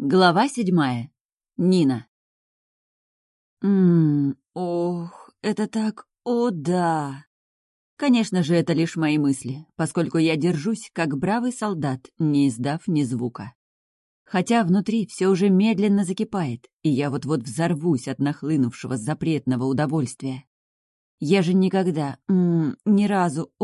Глава 7. Нина. Ох, это так, о да. Конечно же, это лишь мои мысли, поскольку я держусь, как бравый солдат, не издав ни звука. Хотя внутри все уже медленно закипает, и я вот-вот взорвусь от нахлынувшего запретного удовольствия. Я же никогда, ни разу,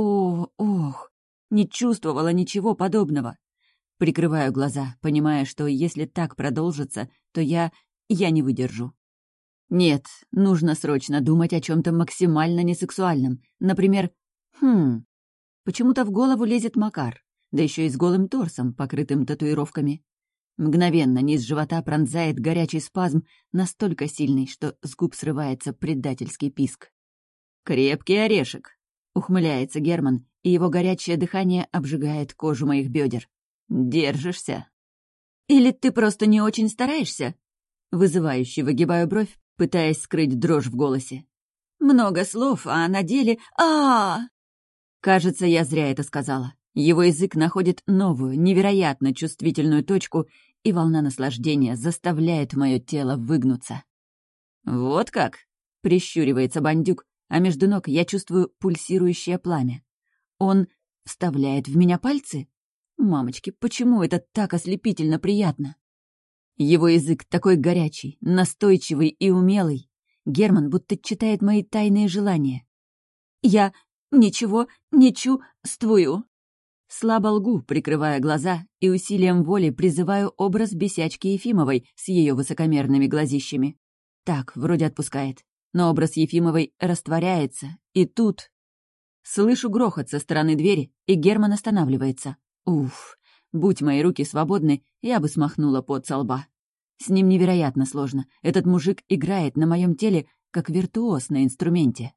не чувствовала ничего подобного. Прикрываю глаза, понимая, что если так продолжится, то я не выдержу. Нет, нужно срочно думать о чем-то максимально несексуальном. Например, почему-то в голову лезет Макар, да еще и с голым торсом, покрытым татуировками. Мгновенно низ живота пронзает горячий спазм, настолько сильный, что с губ срывается предательский писк. «Крепкий орешек», — ухмыляется Герман, и его горячее дыхание обжигает кожу моих бедер. «Держишься?» «Или ты просто не очень стараешься?» Вызывающе выгибаю бровь, пытаясь скрыть дрожь в голосе. «Много слов, а на деле... Кажется, я зря это сказала. Его язык находит новую, невероятно чувствительную точку, и волна наслаждения заставляет мое тело выгнуться. «Вот как?» — прищуривается бандюк, а между ног я чувствую пульсирующее пламя. Он вставляет в меня пальцы? Мамочки, почему это так ослепительно приятно? Его язык такой горячий, настойчивый и умелый. Герман будто читает мои тайные желания. «Я ничего не чувствую». Слабо лгу, прикрывая глаза, и усилием воли призываю образ бесячки Ефимовой с ее высокомерными глазищами. Так, вроде отпускает. Но образ Ефимовой растворяется, и тут... Слышу грохот со стороны двери, и Герман останавливается. Уф, будь мои руки свободны, я бы смахнула пот со лба. С ним невероятно сложно. Этот мужик играет на моем теле, как виртуоз на инструменте.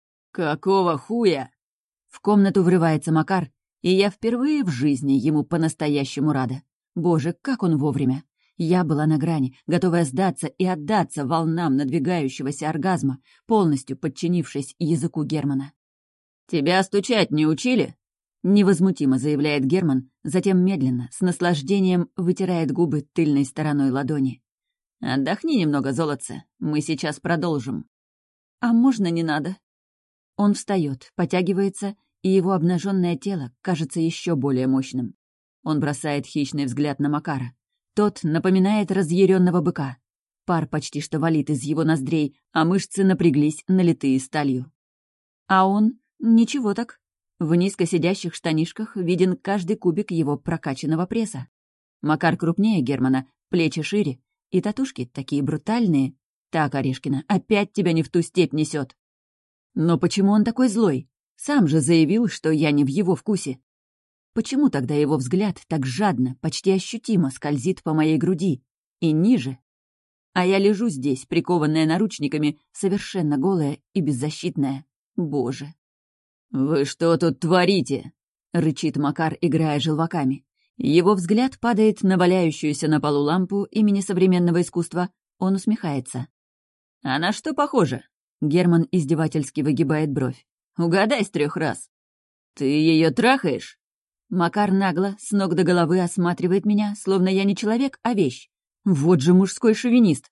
«Какого хуя?» В комнату врывается Макар, и я впервые в жизни ему по-настоящему рада. Боже, как он вовремя. Я была на грани, готовая сдаться и отдаться волнам надвигающегося оргазма, полностью подчинившись языку Германа. «Тебя стучать не учили?» Невозмутимо заявляет Герман, затем медленно, с наслаждением вытирает губы тыльной стороной ладони. «Отдохни немного, золотце, мы сейчас продолжим». «А можно не надо?» Он встает, потягивается, и его обнаженное тело кажется еще более мощным. Он бросает хищный взгляд на Макара. Тот напоминает разъяренного быка. Пар почти что валит из его ноздрей, а мышцы напряглись, налитые сталью. А он ничего так. В низко сидящих штанишках виден каждый кубик его прокачанного пресса. Макар крупнее Германа, плечи шире, и татушки такие брутальные. Так, Орешкина, опять тебя не в ту степь несет. Но почему он такой злой? Сам же заявил, что я не в его вкусе. Почему тогда его взгляд так жадно, почти ощутимо скользит по моей груди и ниже? А я лежу здесь, прикованная наручниками, совершенно голая и беззащитная. Боже. «Вы что тут творите?» — рычит Макар, играя желваками. Его взгляд падает на валяющуюся на полу лампу имени современного искусства. Он усмехается. «А на что похоже?» — Герман издевательски выгибает бровь. «Угадай с 3 раз». «Ты ее трахаешь?» Макар нагло, с ног до головы осматривает меня, словно я не человек, а вещь. Вот же мужской шовинист.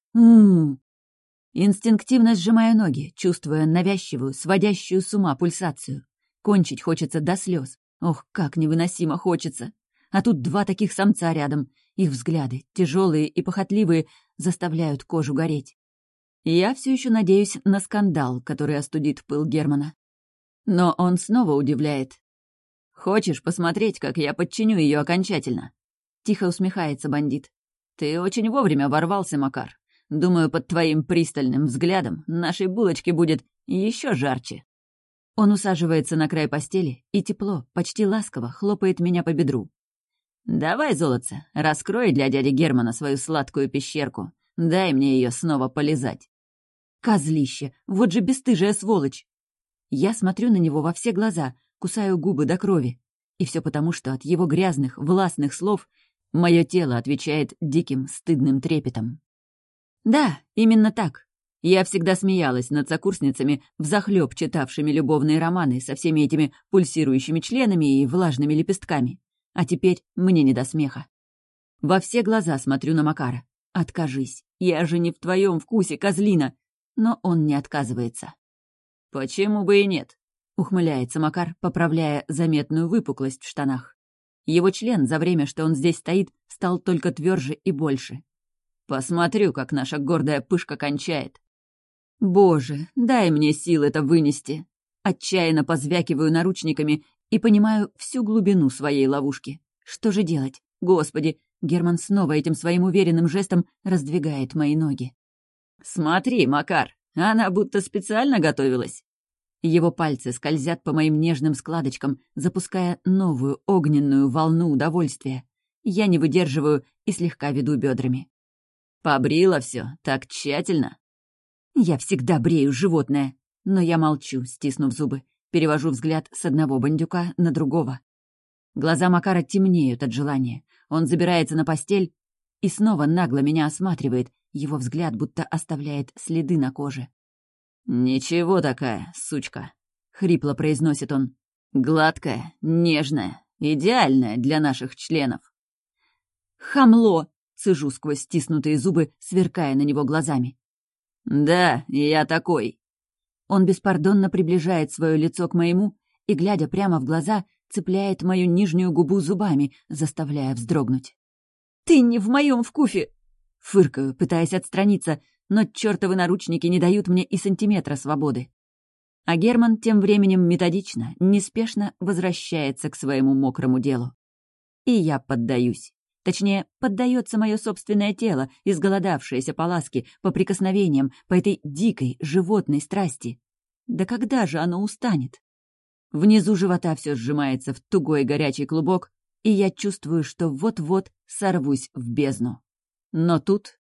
Инстинктивно сжимаю ноги, чувствуя навязчивую, сводящую с ума пульсацию. Кончить хочется до слез. Ох, как невыносимо хочется. А тут 2 таких самца рядом. Их взгляды, тяжелые и похотливые, заставляют кожу гореть. Я все еще надеюсь на скандал, который остудит пыл Германа. Но он снова удивляет. «Хочешь посмотреть, как я подчиню ее окончательно?» Тихо усмехается бандит. «Ты очень вовремя ворвался, Макар. Думаю, под твоим пристальным взглядом нашей булочке будет еще жарче». Он усаживается на край постели и тепло, почти ласково хлопает меня по бедру. «Давай, золотце, раскрой для дяди Германа свою сладкую пещерку. Дай мне ее снова полизать». Козлище! Вот же бесстыжая сволочь! Я смотрю на него во все глаза, кусаю губы до крови. И все потому, что от его грязных, властных слов мое тело отвечает диким, стыдным трепетом. Да, именно так. Я всегда смеялась над сокурсницами, взахлёб читавшими любовные романы со всеми этими пульсирующими членами и влажными лепестками. А теперь мне не до смеха. Во все глаза смотрю на Макара. «Откажись, я же не в твоем вкусе, козлина!» Но он не отказывается. «Почему бы и нет?» — ухмыляется Макар, поправляя заметную выпуклость в штанах. Его член за время, что он здесь стоит, стал только тверже и больше. «Посмотрю, как наша гордая пышка кончает». «Боже, дай мне сил это вынести!» Отчаянно позвякиваю наручниками и понимаю всю глубину своей ловушки. Что же делать? Господи, Герман снова этим своим уверенным жестом раздвигает мои ноги. «Смотри, Макар, она будто специально готовилась». Его пальцы скользят по моим нежным складочкам, запуская новую огненную волну удовольствия. Я не выдерживаю и слегка веду бедрами. «Побрила все так тщательно». «Я всегда брею, животное». Но я молчу, стиснув зубы, перевожу взгляд с одного бандюка на другого. Глаза Макара темнеют от желания. Он забирается на постель и снова нагло меня осматривает, его взгляд будто оставляет следы на коже. «Ничего такая, сучка», — хрипло произносит он. «Гладкая, нежная, идеальная для наших членов». «Хамло!» — цежу сквозь стиснутые зубы, сверкая на него глазами. «Да, я такой». Он беспардонно приближает свое лицо к моему и, глядя прямо в глаза, цепляет мою нижнюю губу зубами, заставляя вздрогнуть. «Ты не в моем вкусе!» Фыркаю, пытаясь отстраниться, но чертовы наручники не дают мне и сантиметра свободы. А Герман тем временем методично, неспешно возвращается к своему мокрому делу. И я поддаюсь. Точнее, поддается мое собственное тело, изголодавшееся по ласке, по прикосновениям, по этой дикой, животной страсти. Да когда же оно устанет? Внизу живота все сжимается в тугой горячий клубок, и я чувствую, что вот-вот сорвусь в бездну. Но тут